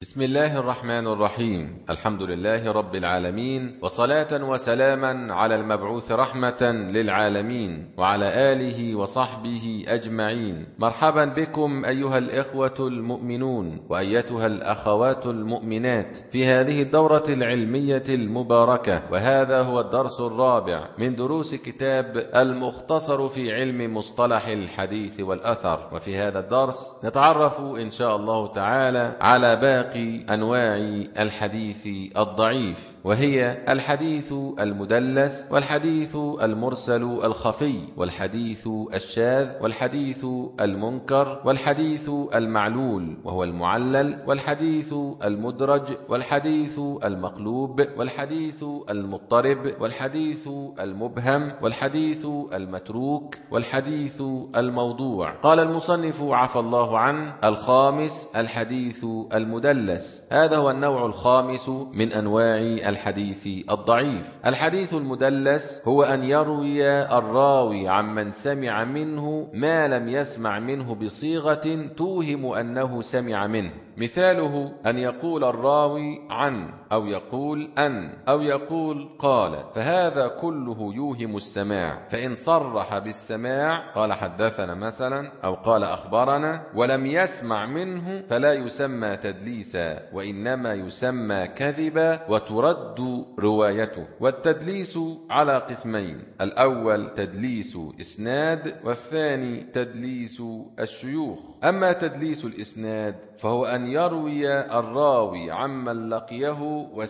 بسم الله الرحمن الرحيم. الحمد لله رب العالمين، وصلاة وسلاما على المبعوث رحمة للعالمين وعلى آله وصحبه أجمعين. مرحبا بكم أيها الإخوة المؤمنون وأيتها الأخوات المؤمنات في هذه الدورة العلمية المباركة، وهذا هو الدرس الرابع من دروس كتاب المختصر في علم مصطلح الحديث والأثر. وفي هذا الدرس نتعرف إن شاء الله تعالى على باقي أنواع الحديث الضعيف، وهي الحديث المدلس، والحديث المرسل الخفي، والحديث الشاذ، والحديث المنكر، والحديث المعلول وهو المعلل، والحديث المدرج، والحديث المقلوب، والحديث المضطرب، والحديث المبهم، والحديث المتروك، والحديث الموضوع. قال المصنف عفى الله عنه: الخامس الحديث المدلس. هذا هو النوع الخامس من أنواع الحديث الضعيف. الحديث المدلس هو أن يروي الراوي عمن سمع منه ما لم يسمع منه بصيغة توهم أنه سمع منه. مثاله أن يقول الراوي عن، أو يقول أن، أو يقول قال، فهذا كله يوهم السماع. فإن صرح بالسماع قال حدثنا مثلا أو قال أخبرنا ولم يسمع منه فلا يسمى تدليسا، وإنما يسمى كذبا وترد روايته. والتدليس على قسمين: الأول تدليس إسناد، والثاني تدليس الشيوخ. أما تدليس الإسناد فهو أن يروي الراوي عمن لقيه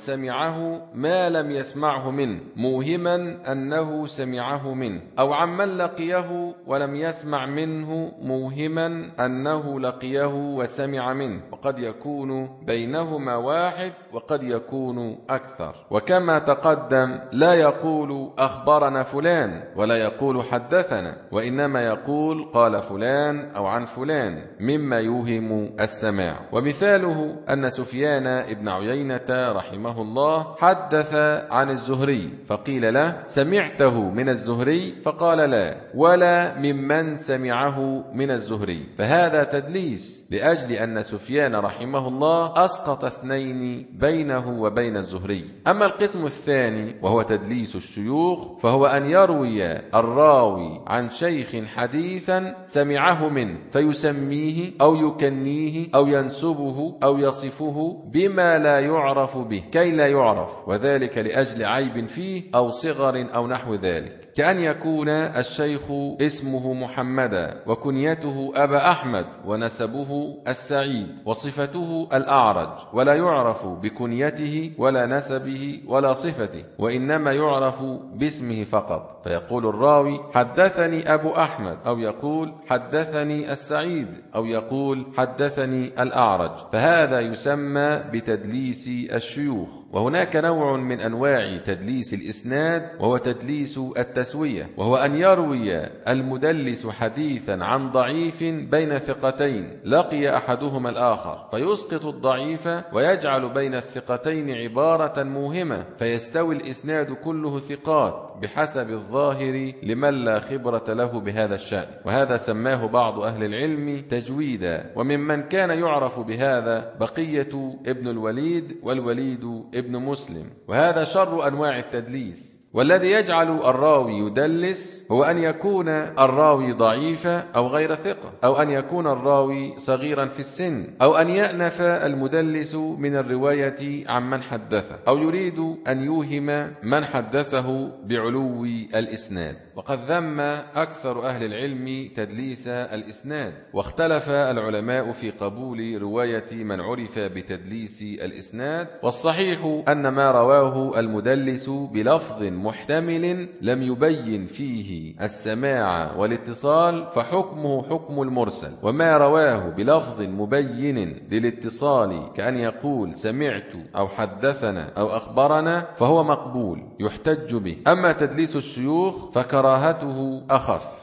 وسمعه ما لم يسمعه منه موهما أنه سمعه منه، أو عمن لقيه ولم يسمع منه موهما أنه لقيه وسمع منه، وقد يكون بينهما واحد وقد يكون أكثر. وكما تقدم لا يقول أخبرنا فلان ولا يقول حدثنا، وإنما يقول قال فلان أو عن فلان مما يوهم السماع. ومثاله أن سفيان ابن عيينة رحمه الله حدث عن الزهري فقيل له: سمعته من الزهري؟ فقال لا، ولا ممن سمعه من الزهري، فهذا تدليس لأجل أن سفيان رحمه الله أسقط اثنين بينه وبين الزهري. أما القسم الثاني وهو تدليس الشيوخ فهو أن يروي الراوي عن شيخ حديثا سمعه منه فيسميه أو يكنيه أو ينسبه أو يصفه بما لا يعرف به كي لا يعرف، وذلك لأجل عيب فيه أو صغر أو نحو ذلك، كأن يكون الشيخ اسمه محمدا وكنيته أبا أحمد ونسبه السعيد وصفته الأعرج، ولا يعرف بكنيته ولا نسبه ولا صفته، وإنما يعرف باسمه فقط، فيقول الراوي حدثني أبو أحمد، أو يقول حدثني السعيد، أو يقول حدثني الأعرج، فهذا يسمى بتدليس الشيوخ. وهناك نوع من أنواع تدليس الإسناد وهو تدليس التسوية، وهو أن يروي المدلس حديثا عن ضعيف بين ثقتين لقي أحدهما الآخر فيسقط الضعيف ويجعل بين الثقتين عبارة موهمة، فيستوي الإسناد كله ثقات بحسب الظاهر لمن لا خبرة له بهذا الشأن، وهذا سماه بعض أهل العلم تجويدا. وممن كان يعرف بهذا بقية ابن الوليد والوليد ابن مسلم، وهذا شر أنواع التدليس. والذي يجعل الراوي يدلس هو أن يكون الراوي ضعيفا أو غير ثقة، أو أن يكون الراوي صغيرا في السن، أو أن يأنف المدلس من الرواية عمن حدثه، أو يريد أن يوهم من حدثه بعلو الإسناد. وقد ذم أكثر أهل العلم تدليس الإسناد، واختلف العلماء في قبول رواية من عرف بتدليس الإسناد. والصحيح أن ما رواه المدلس بلفظ محتمل لم يبين فيه السماع والاتصال فحكمه حكم المرسل، وما رواه بلفظ مبين للاتصال كأن يقول سمعت أو حدثنا أو أخبرنا فهو مقبول يحتج به. أما تدليس الشيوخ فكراهته أخف،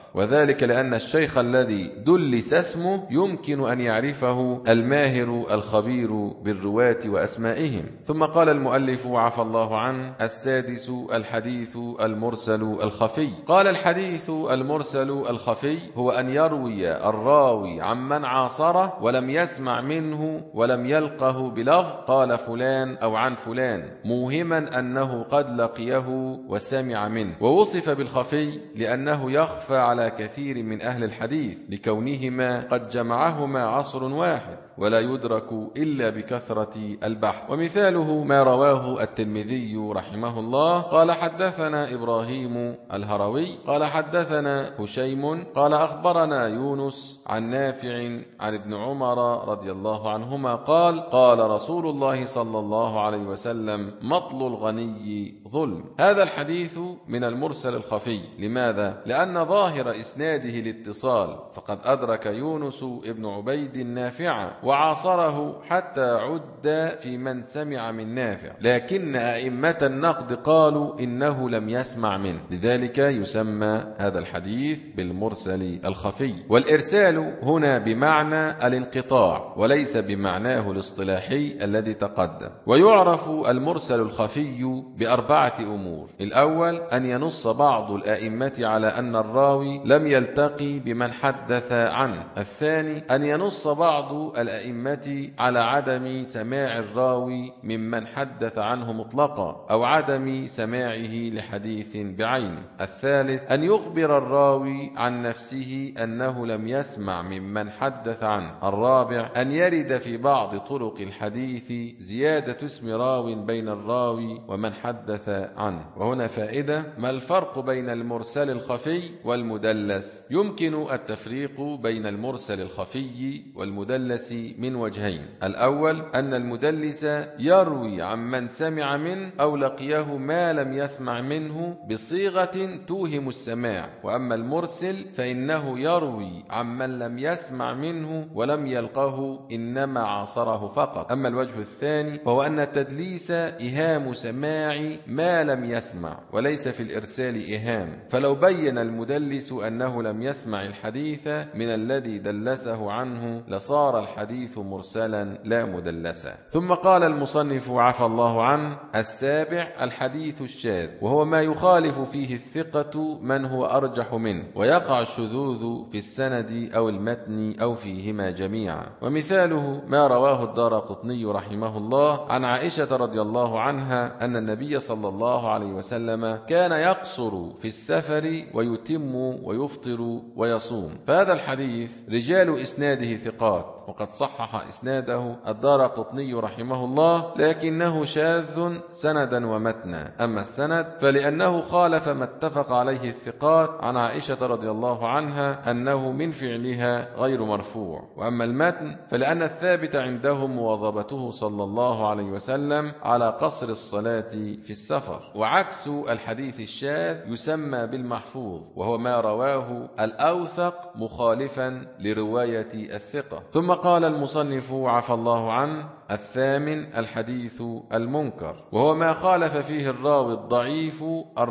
وذلك لأن الشيخ الذي دلس اسمه يمكن أن يعرفه الماهر الخبير بالرواة وأسمائهم. ثم قال المؤلف عفى الله عنه: السادس الحديث المرسل الخفي. قال: الحديث المرسل الخفي هو أن يروي الراوي عمن عاصره ولم يسمع منه ولم يلقه بلفظ قال فلان أو عن فلان، موهما أنه قد لقيه وسمع منه. ووصف بالخفي لأنه يخفى على كثير من أهل الحديث لكونهما قد جمعهما عصر واحد ولا يدرك إلا بكثرة البحث. ومثاله ما رواه الترمذي رحمه الله قال: حدثنا إبراهيم الهروي قال حدثنا هشيم قال أخبرنا يونس عن نافع عن ابن عمر رضي الله عنهما قال: قال رسول الله صلى الله عليه وسلم: مطل الغني ظلم. هذا الحديث من المرسل الخفي. لماذا؟ لأن ظاهر إسناده الاتصال، فقد أدرك يونس ابن عبيد النافع وعاصره حتى عد في من سمع من نافع، لكن أئمة النقد قالوا إنه لم يسمع منه، لذلك يسمى هذا الحديث بالمرسل الخفي. والإرسال هنا بمعنى الانقطاع وليس بمعناه الاصطلاحي الذي تقدم. ويعرف المرسل الخفي بأربعة أمور: الأول أن ينص بعض الأئمة على أن الراوي لم يلتقي بمن حدث عنه. الثاني أن ينص بعض الأئمة على عدم سماع الراوي ممن حدث عنه مطلقا أو عدم سماعه لحديث بعينه. الثالث أن يخبر الراوي عن نفسه أنه لم يسمع ممن حدث عنه. الرابع أن يرد في بعض طرق الحديث زيادة اسم راو بين الراوي ومن حدث عنه. وهنا فائدة: ما الفرق بين المرسل الخفي والمدلس؟ يمكن التفريق بين المرسل الخفي والمدلس من وجهين: الأول أن المدلس يروي عمن سمع منه أو لقيه ما لم يسمع منه بصيغة توهم السماع، وأما المرسل فإنه يروي عمن لم يسمع منه ولم يلقه إنما عاصره فقط. أما الوجه الثاني فهو أن التدليس إيهام سماع ما لم يسمع وليس في الإرسال إيهام، فلو بين المدلس أنه لم يسمع الحديث من الذي دلسه عنه لصار الحديث مرسلا لا مدلسا. ثم قال المصنف عفى الله عنه: السابع الحديث الشاذ، وهو ما يخالف فيه الثقة من هو أرجح منه، ويقع الشذوذ في السند أو المتن أو فيهما جميعا. ومثاله ما رواه الدارقطني رحمه الله عن عائشة رضي الله عنها أن النبي صلى الله عليه وسلم كان يقصر في السفر ويتم ويفطر ويصوم. فهذا الحديث رجال إسناده ثقات، وقد صحح إسناده الدارقطني رحمه الله، لكنه شاذ سندا ومتنا. أما السند فلأنه خالف ما اتفق عليه الثقات عن عائشة رضي الله عنها أنه من فعلها غير مرفوع. وأما المتن فلأن الثابت عندهم مواظبته صلى الله عليه وسلم على قصر الصلاة في السفر. وعكس الحديث الشاذ يسمى بالمحفوظ، وهو ما رواه الأوثق مخالفا لرواية الثقة. ثم قال المصنف عفى الله عنه: الثامن الحديث المنكر، وهو ما خالف فيه الراوي الضعيف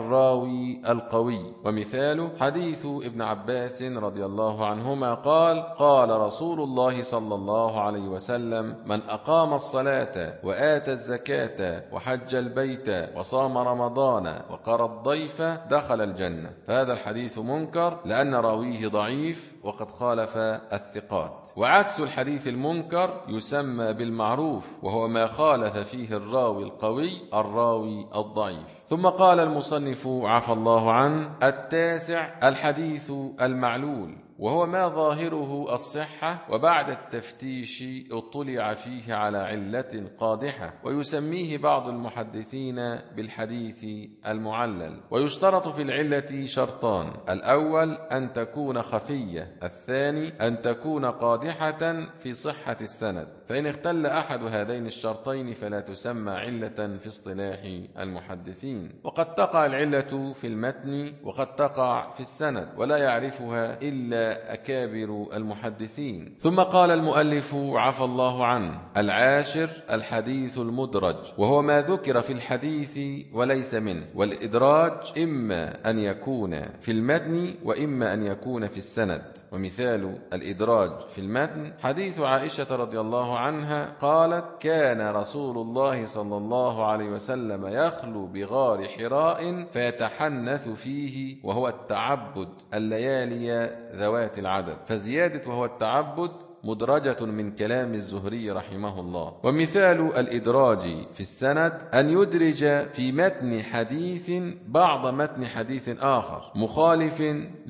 الراوي القوي. ومثاله حديث ابن عباس رضي الله عنهما قال: قال رسول الله صلى الله عليه وسلم: من أقام الصلاة وآتى الزكاة وحج البيت وصام رمضان وقرى الضيف دخل الجنة. فهذا الحديث منكر لأن راويه ضعيف وقد خالف الثقات. وعكس الحديث المنكر يسمى بالمعروف، وهو ما خالف فيه الراوي القوي الراوي الضعيف. ثم قال المصنف عفى الله عنه: التاسع الحديث المعلول، وهو ما ظاهره الصحة وبعد التفتيش اطلع فيه على علة قادحة، ويسميه بعض المحدثين بالحديث المعلل. ويشترط في العلة شرطان: الأول أن تكون خفية، الثاني أن تكون قادحة في صحة السند، فإن اختل أحد هذين الشرطين فلا تسمى علة في اصطلاح المحدثين. وقد تقع العلة في المتن وقد تقع في السند، ولا يعرفها إلا أكابر المحدثين. ثم قال المؤلف عفى الله عنه: العاشر الحديث المدرج، وهو ما ذكر في الحديث وليس منه. والإدراج إما أن يكون في المتن وإما أن يكون في السند. ومثال الإدراج في المتن حديث عائشة رضي الله عنها قالت: كان رسول الله صلى الله عليه وسلم يخلو بغار حراء فيتحنث فيه، وهو التعبد الليالي ذوات العدد. فزيادة وهو التعبد مدرجة من كلام الزهري رحمه الله. ومثال الإدراج في السند أن يدرج في متن حديث بعض متن حديث آخر مخالف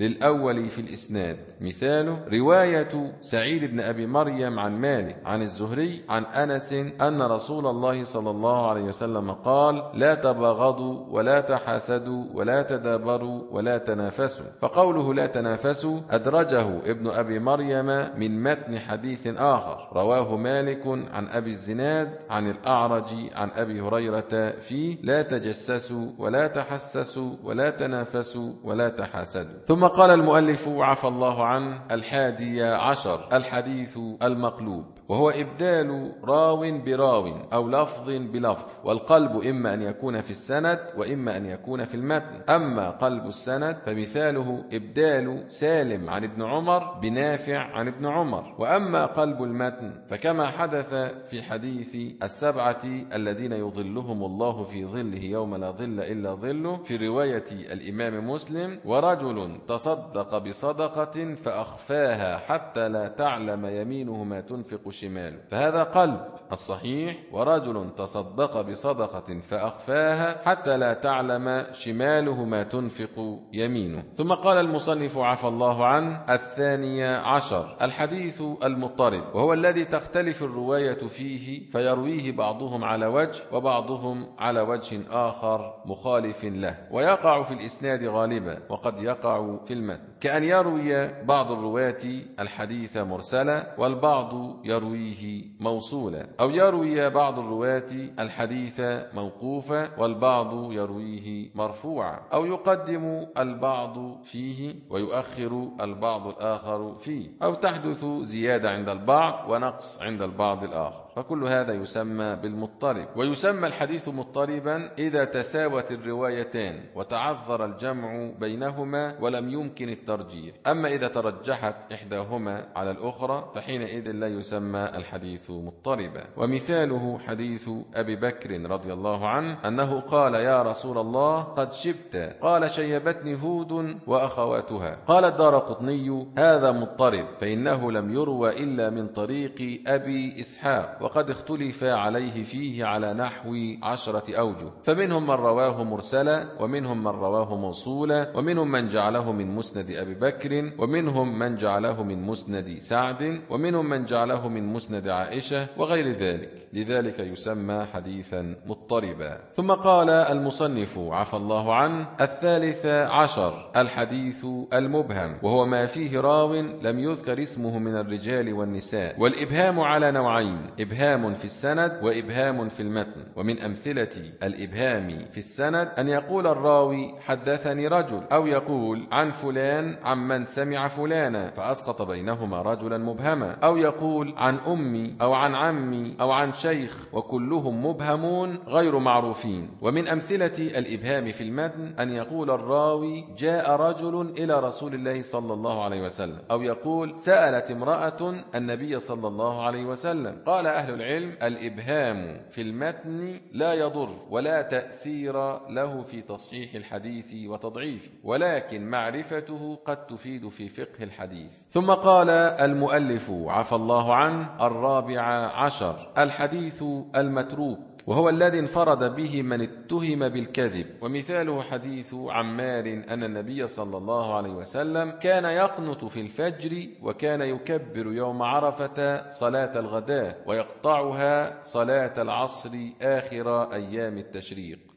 للأول في الإسناد. مثاله رواية سعيد بن أبي مريم عن مالك عن الزهري عن أنس أن رسول الله صلى الله عليه وسلم قال: لا تباغضوا ولا تحاسدوا ولا تدابروا ولا تنافسوا. فقوله لا تنافسوا أدرجه ابن أبي مريم من متن حديث آخر رواه مالك عن أبي الزناد عن الأعرج عن أبي هريرة فيه: لا تجسسوا ولا تحسسوا ولا تنافسوا ولا تحاسدوا. ثم قال المؤلف عفى الله عنه: الحادي عشر الحديث المقلوب، وهو إبدال راو براو أو لفظ بلفظ. والقلب إما أن يكون في السند وإما أن يكون في المتن. أما قلب السند فمثاله إبدال سالم عن ابن عمر بنافع عن ابن عمر. وأما قلب المتن فكما حدث في حديث السبعة الذين يظلهم الله في ظله يوم لا ظل إلا ظله في رواية الإمام مسلم: ورجل تصدق بصدقة فأخفاها حتى لا تعلم يمينه ما تنفق شماله. فهذا قلب الصحيح: ورجل تصدق بصدقة فأخفاها حتى لا تعلم شماله ما تنفق يمينه. ثم قال المصنف عفى الله عنه: الثاني عشر الحديث المضطرب، وهو الذي تختلف الرواية فيه فيرويه بعضهم على وجه وبعضهم على وجه آخر مخالف له، ويقع في الإسناد غالبا وقد يقع في المتن، كأن يروي بعض الرواة الحديث مرسلا والبعض يرويه موصولا، أو يروي بعض الرواة الحديث موقوفا والبعض يرويه مرفوعا، أو يقدم البعض فيه ويؤخر البعض الآخر فيه، أو تحدث زيادة عند البعض ونقص عند البعض الآخر. فكل هذا يسمى بالمضطرب. ويسمى الحديث مضطربا إذا تساوت الروايتان وتعذر الجمع بينهما ولم يمكن الترجيح. أما إذا ترجحت إحداهما على الأخرى فحينئذ لا يسمى الحديث مضطربا. ومثاله حديث أبي بكر رضي الله عنه أنه قال: يا رسول الله قد شبت. قال: شيبتني هود وأخواتها. قال الدارقطني: هذا مضطرب، فإنه لم يروى إلا من طريق أبي إسحاق، وقد اختلف عليه فيه على نحو 10 أوجه، فمنهم من رواه مرسلا، ومنهم من رواه موصولا، ومنهم من جعله من مسند أبي بكر، ومنهم من جعله من مسند سعد، ومنهم من جعله من مسند عائشة وغير ذلك، لذلك يسمى حديثا مضطربا. ثم قال المصنف عفى الله عنه: الثالث عشر الحديث المبهم، وهو ما فيه راو لم يذكر اسمه من الرجال والنساء. والإبهام على نوعين: إبهام في السند وإبهام في المتن. ومن أمثلة الإبهام في السند أن يقول الراوي: حدثني رجل، أو يقول عن فلان عن من سمع فلانا فأسقط بينهما رجلا مبهما، أو يقول عن أمي أو عن عمي أو عن شيخ، وكلهم مبهمون غير معروفين. ومن أمثلة الإبهام في المتن أن يقول الراوي: جاء رجل إلى رسول الله صلى الله عليه وسلم، أو يقول سألت امرأة النبي صلى الله عليه وسلم. قال أهل العلم: الإبهام في المتن لا يضر ولا تأثير له في تصحيح الحديث وتضعيفه، ولكن معرفته قد تفيد في فقه الحديث. ثم قال المؤلف عفى الله عنه: الرابع عشر الحديث المتروك، وهو الذي انفرد به من اتهم بالكذب. ومثاله حديث عمار أن النبي صلى الله عليه وسلم كان يقنط في الفجر، وكان يكبر يوم عرفة صلاة الغداء، ويقطعها صلاة العصر آخر أيام التشريق.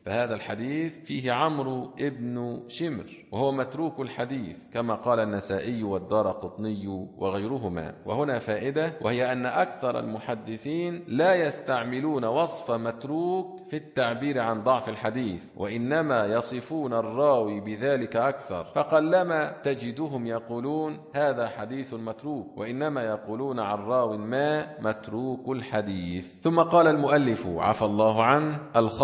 فهذا الحديث فيه عمرو ابن شمر وهو متروك الحديث كما قال النسائي والدارقطني وغيرهما. وهنا فائدة، وهي أن أكثر المحدثين لا يستعملون وصف متروك في التعبير عن ضعف الحديث، وإنما يصفون الراوي بذلك أكثر، فقلما تجدهم يقولون هذا حديث متروك، وإنما يقولون عن راو ما متروك الحديث. ثم قال المؤلف عفى الله عنه: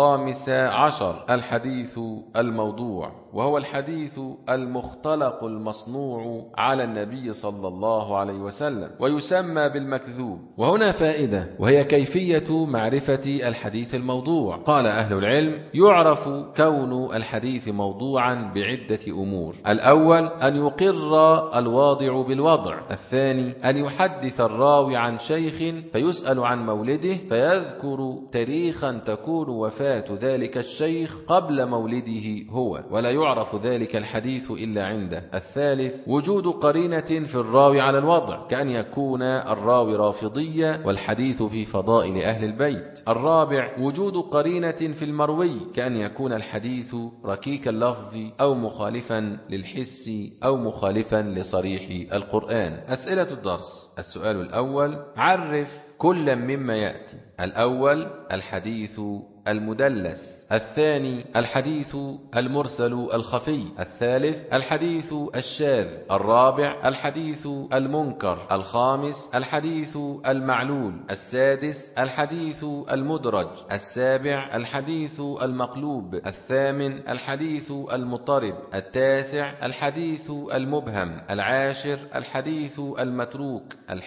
15 الحديث الموضوع، وهو الحديث المختلق المصنوع على النبي صلى الله عليه وسلم، ويسمى بالمكذوب. وهنا فائدة، وهي كيفية معرفة الحديث الموضوع. قال أهل العلم: يعرف كون الحديث موضوعا بعدة أمور: الأول أن يقر الواضع بالوضع، الثاني أن يحدث الراوي عن شيخ فيسأل عن مولده فيذكر تاريخا تكون وفاة ذلك الشيخ قبل مولده هو، ولا يعرف ذلك الحديث إلا عنده. الثالث وجود قرينة في الراوي على الوضع، كأن يكون الراوي رافضيا والحديث في فضائل أهل البيت. الرابع وجود قرينة في المروي، كأن يكون الحديث ركيك اللفظ أو مخالفا للحس أو مخالفا لصريح القرآن. أسئلة الدرس: السؤال الأول: عرف كل مما يأتي. الأول الحديث المدلس، الثاني الحديث المرسل الخفي، الثالث الحديث الشاذ، الرابع الحديث المنكر، الخامس الحديث المعلول، السادس الحديث المدرج، السابع الحديث المقلوب، الثامن الحديث المضطرب، التاسع الحديث المبهم، العاشر الحديث المتروك،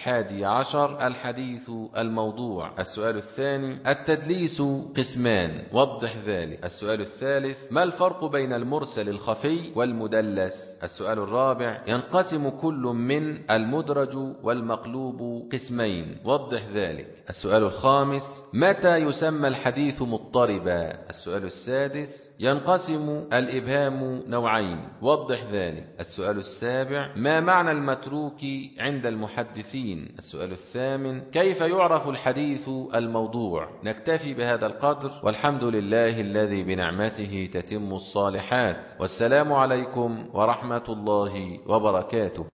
11 الحديث الموضوع. السؤال الثاني: التدليس قسمان، وضح ذلك. السؤال الثالث: ما الفرق بين المرسل الخفي والمدلس؟ السؤال الرابع: ينقسم كل من المدرج والمقلوب قسمين، وضح ذلك. السؤال الخامس: متى يسمى الحديث مضطربا؟ السؤال السادس: ينقسم الإبهام نوعين، وضح ذلك. السؤال السابع: ما معنى المتروك عند المحدثين؟ السؤال الثامن: كيف يعرف الحديث الموضوع؟ نكتفي بهذا القدر، والحمد لله الذي بنعمته تتم الصالحات، والسلام عليكم ورحمة الله وبركاته.